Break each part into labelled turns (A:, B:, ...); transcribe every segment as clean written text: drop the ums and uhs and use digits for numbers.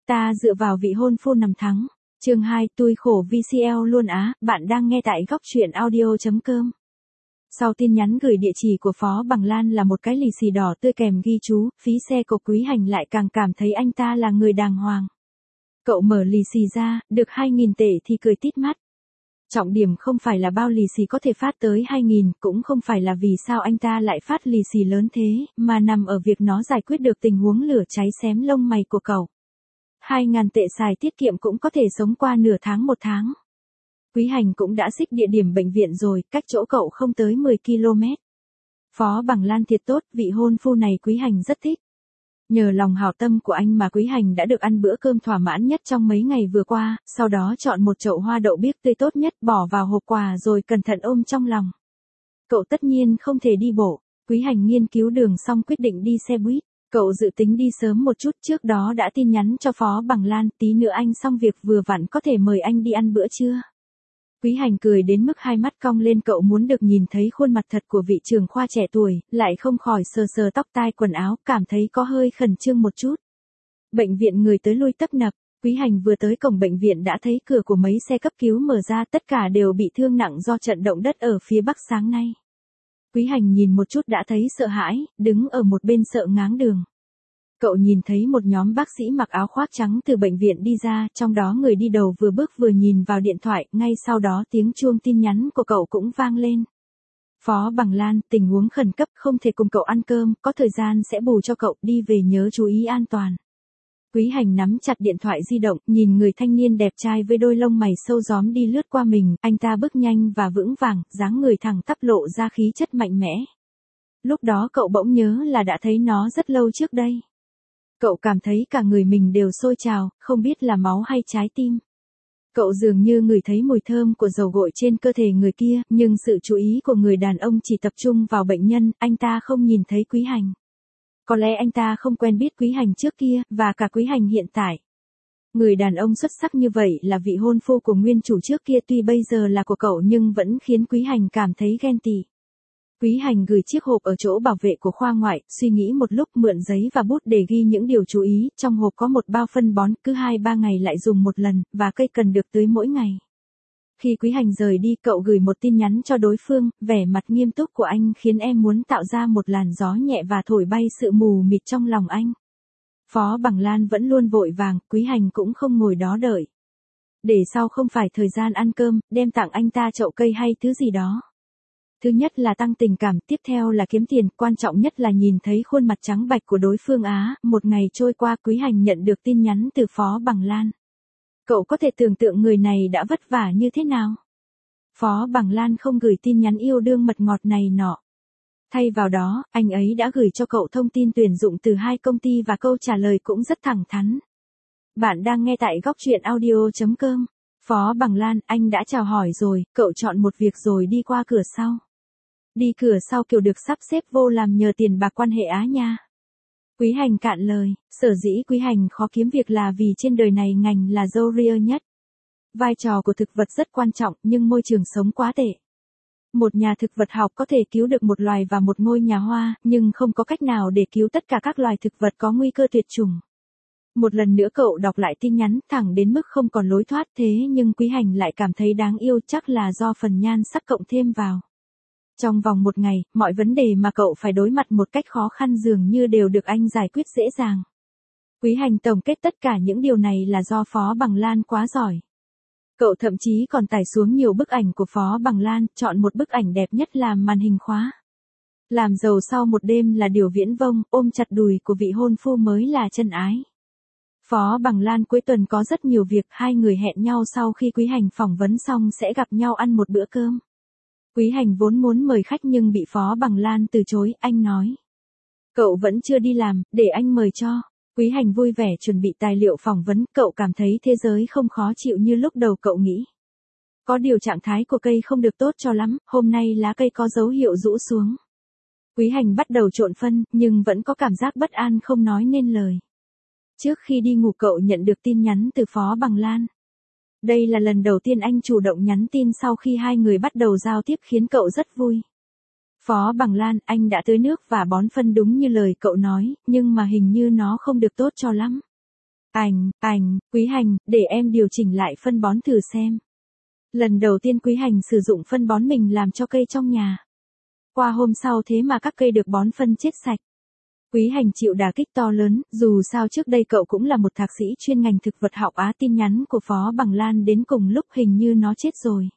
A: Ta dựa vào vị hôn phu nằm thắng. Chương 2, tui khổ VCL luôn á, bạn đang nghe tại góc truyện audio.com. Sau tin nhắn gửi địa chỉ của Phó Bằng Lan là một cái lì xì đỏ tươi kèm ghi chú, phí xe của Quý Hành lại càng cảm thấy anh ta là người đàng hoàng. Cậu mở lì xì ra, được 2.000 tệ thì cười tít mắt. Trọng điểm không phải là bao lì xì có thể phát tới 2.000, cũng không phải là vì sao anh ta lại phát lì xì lớn thế, mà nằm ở việc nó giải quyết được tình huống lửa cháy xém lông mày của cậu. 2.000 tệ xài tiết kiệm cũng có thể sống qua nửa tháng một tháng. Quý Hành cũng đã xích địa điểm bệnh viện rồi, cách chỗ cậu không tới 10 km. Phó Bằng Lan thiệt tốt, vị hôn phu này Quý Hành rất thích. Nhờ lòng hảo tâm của anh mà Quý Hành đã được ăn bữa cơm thỏa mãn nhất trong mấy ngày vừa qua, sau đó chọn một chậu hoa đậu biếc tươi tốt nhất bỏ vào hộp quà rồi cẩn thận ôm trong lòng. Cậu tất nhiên không thể đi bộ, Quý Hành nghiên cứu đường xong quyết định đi xe buýt. Cậu dự tính đi sớm một chút, trước đó đã tin nhắn cho Phó Bằng Lan, tí nữa anh xong việc vừa vặn có thể mời anh đi ăn bữa trưa. Quý Hành cười đến mức hai mắt cong lên, cậu muốn được nhìn thấy khuôn mặt thật của vị trưởng khoa trẻ tuổi, lại không khỏi sờ sờ tóc tai quần áo, cảm thấy có hơi khẩn trương một chút. Bệnh viện người tới lui tấp nập, Quý Hành vừa tới cổng bệnh viện đã thấy cửa của mấy xe cấp cứu mở ra, tất cả đều bị thương nặng do trận động đất ở phía Bắc sáng nay. Quý Hành nhìn một chút đã thấy sợ hãi, đứng ở một bên sợ ngáng đường. Cậu nhìn thấy một nhóm bác sĩ mặc áo khoác trắng từ bệnh viện đi ra, trong đó người đi đầu vừa bước vừa nhìn vào điện thoại, ngay sau đó tiếng chuông tin nhắn của cậu cũng vang lên. Phó Bằng Lan, tình huống khẩn cấp, không thể cùng cậu ăn cơm, có thời gian sẽ bù cho cậu, đi về nhớ chú ý an toàn. Quý Hành nắm chặt điện thoại di động, nhìn người thanh niên đẹp trai với đôi lông mày sâu gióm đi lướt qua mình, anh ta bước nhanh và vững vàng, dáng người thẳng tắp lộ ra khí chất mạnh mẽ. Lúc đó cậu bỗng nhớ là đã thấy nó rất lâu trước đây. Cậu cảm thấy cả người mình đều sôi trào, không biết là máu hay trái tim. Cậu dường như ngửi thấy mùi thơm của dầu gội trên cơ thể người kia, nhưng sự chú ý của người đàn ông chỉ tập trung vào bệnh nhân, anh ta không nhìn thấy Quý Hành. Có lẽ anh ta không quen biết Quý Hành trước kia, và cả Quý Hành hiện tại. Người đàn ông xuất sắc như vậy là vị hôn phu của nguyên chủ trước kia, tuy bây giờ là của cậu nhưng vẫn khiến Quý Hành cảm thấy ghen tị. Quý Hành gửi chiếc hộp ở chỗ bảo vệ của khoa ngoại, suy nghĩ một lúc mượn giấy và bút để ghi những điều chú ý, trong hộp có một bao phân bón, cứ 2-3 ngày lại dùng một lần, và cây cần được tưới mỗi ngày. Khi Quý Hành rời đi, cậu gửi một tin nhắn cho đối phương, vẻ mặt nghiêm túc của anh khiến em muốn tạo ra một làn gió nhẹ và thổi bay sự mù mịt trong lòng anh. Phó Bằng Lan vẫn luôn vội vàng, Quý Hành cũng không ngồi đó đợi. Để sau không phải thời gian ăn cơm, đem tặng anh ta chậu cây hay thứ gì đó. Thứ nhất là tăng tình cảm, tiếp theo là kiếm tiền, quan trọng nhất là nhìn thấy khuôn mặt trắng bạch của đối phương á. Một ngày trôi qua, Quý Hành nhận được tin nhắn từ Phó Bằng Lan. Cậu có thể tưởng tượng người này đã vất vả như thế nào. Phó Bằng Lan không gửi tin nhắn yêu đương mật ngọt này nọ. Thay vào đó, anh ấy đã gửi cho cậu thông tin tuyển dụng từ 2 công ty và câu trả lời cũng rất thẳng thắn. Bạn đang nghe tại góc truyện audio.com. Phó Bằng Lan, anh đã chào hỏi rồi, cậu chọn một việc rồi đi qua cửa sau. Đi cửa sau kiểu được sắp xếp vô làm nhờ tiền bạc quan hệ á nha. Quý Hành cạn lời, sở dĩ Quý Hành khó kiếm việc là vì trên đời này ngành là dâu ria nhất. Vai trò của thực vật rất quan trọng nhưng môi trường sống quá tệ. Một nhà thực vật học có thể cứu được một loài và một ngôi nhà hoa, nhưng không có cách nào để cứu tất cả các loài thực vật có nguy cơ tuyệt chủng. Một lần nữa cậu đọc lại tin nhắn thẳng đến mức không còn lối thoát, thế nhưng Quý Hành lại cảm thấy đáng yêu, chắc là do phần nhan sắc cộng thêm vào. Trong vòng một ngày, mọi vấn đề mà cậu phải đối mặt một cách khó khăn dường như đều được anh giải quyết dễ dàng. Quý Hành tổng kết tất cả những điều này là do Phó Bằng Lan quá giỏi. Cậu thậm chí còn tải xuống nhiều bức ảnh của Phó Bằng Lan, chọn một bức ảnh đẹp nhất làm màn hình khóa. Làm giàu sau một đêm là điều viễn vông, ôm chặt đùi của vị hôn phu mới là chân ái. Phó Bằng Lan cuối tuần có rất nhiều việc, hai người hẹn nhau sau khi Quý Hành phỏng vấn xong sẽ gặp nhau ăn một bữa cơm. Quý Hành vốn muốn mời khách nhưng bị Phó Bằng Lan từ chối, anh nói. Cậu vẫn chưa đi làm, để anh mời cho. Quý Hành vui vẻ chuẩn bị tài liệu phỏng vấn, cậu cảm thấy thế giới không khó chịu như lúc đầu cậu nghĩ. Có điều trạng thái của cây không được tốt cho lắm, hôm nay lá cây có dấu hiệu rũ xuống. Quý Hành bắt đầu trộn phân, nhưng vẫn có cảm giác bất an không nói nên lời. Trước khi đi ngủ cậu nhận được tin nhắn từ Phó Bằng Lan. Đây là lần đầu tiên anh chủ động nhắn tin sau khi hai người bắt đầu giao tiếp khiến cậu rất vui. Phó Bằng Lan, anh đã tưới nước và bón phân đúng như lời cậu nói, nhưng mà hình như nó không được tốt cho lắm. Quý Hành, để em điều chỉnh lại phân bón thử xem. Lần đầu tiên Quý Hành sử dụng phân bón mình làm cho cây trong nhà. Qua hôm sau thế mà các cây được bón phân chết sạch. Quý Hành chịu đả kích to lớn, dù sao trước đây cậu cũng là một thạc sĩ chuyên ngành thực vật học Á. Tin nhắn của Phó Bằng Lan đến cùng lúc hình như nó chết rồi.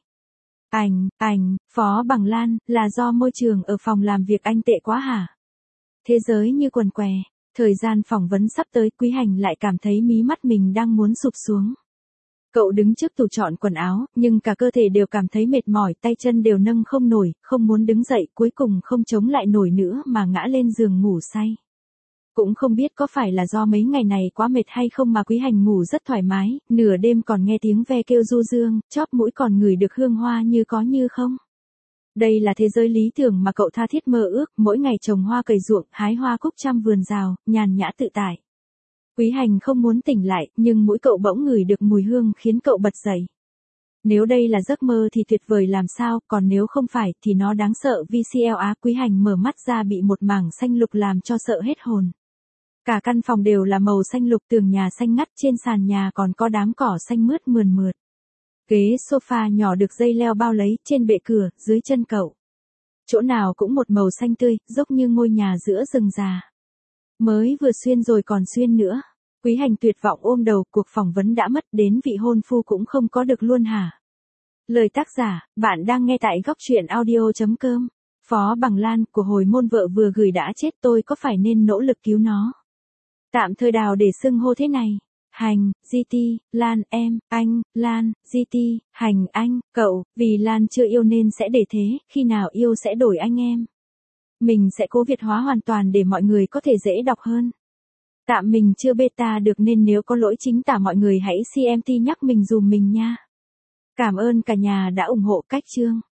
A: Phó Bằng Lan, là do môi trường ở phòng làm việc anh tệ quá hả? Thế giới như quần què. Thời gian phỏng vấn sắp tới, Quý Hành lại cảm thấy mí mắt mình đang muốn sụp xuống. Cậu đứng trước tủ chọn quần áo, nhưng cả cơ thể đều cảm thấy mệt mỏi, tay chân đều nâng không nổi, không muốn đứng dậy, cuối cùng không chống lại nổi nữa mà ngã lên giường ngủ say. Cũng không biết có phải là do mấy ngày này quá mệt hay không mà Quý Hành ngủ rất thoải mái, nửa đêm còn nghe tiếng ve kêu du dương, chóp mũi còn ngửi được hương hoa như có như không. Đây là thế giới lý tưởng mà cậu tha thiết mơ ước, mỗi ngày trồng hoa cày ruộng, hái hoa cúc chăm vườn rào, nhàn nhã tự tại. Quý Hành không muốn tỉnh lại, nhưng mũi cậu bỗng ngửi được mùi hương khiến cậu bật dậy. Nếu đây là giấc mơ thì tuyệt vời làm sao, còn nếu không phải thì nó đáng sợ. VCL Á. Quý Hành mở mắt ra bị một mảng xanh lục làm cho sợ hết hồn. Cả căn phòng đều là màu xanh lục, tường nhà xanh ngắt, trên sàn nhà còn có đám cỏ xanh mướt mườn mượt. Ghế sofa nhỏ được dây leo bao lấy, trên bệ cửa, dưới chân cậu. Chỗ nào cũng một màu xanh tươi, dốc như ngôi nhà giữa rừng già. Mới vừa xuyên rồi còn xuyên nữa. Quý Hành tuyệt vọng ôm đầu, cuộc phỏng vấn đã mất, đến vị hôn phu cũng không có được luôn hả? Lời tác giả, bạn đang nghe tại góc truyện audio.com. Phó Bằng Lan, của hồi môn vợ vừa gửi đã chết, tôi có phải nên nỗ lực cứu nó? Tạm thời đào để xưng hô thế này. Hành, GT, Lan em, anh, Lan, GT, Hành anh, cậu, vì Lan chưa yêu nên sẽ để thế, khi nào yêu sẽ đổi anh em. Mình sẽ cố Việt hóa hoàn toàn để mọi người có thể dễ đọc hơn. Tạm mình chưa beta được nên nếu có lỗi chính tả mọi người hãy CMT nhắc mình dùm mình nha. Cảm ơn cả nhà đã ủng hộ cách chương.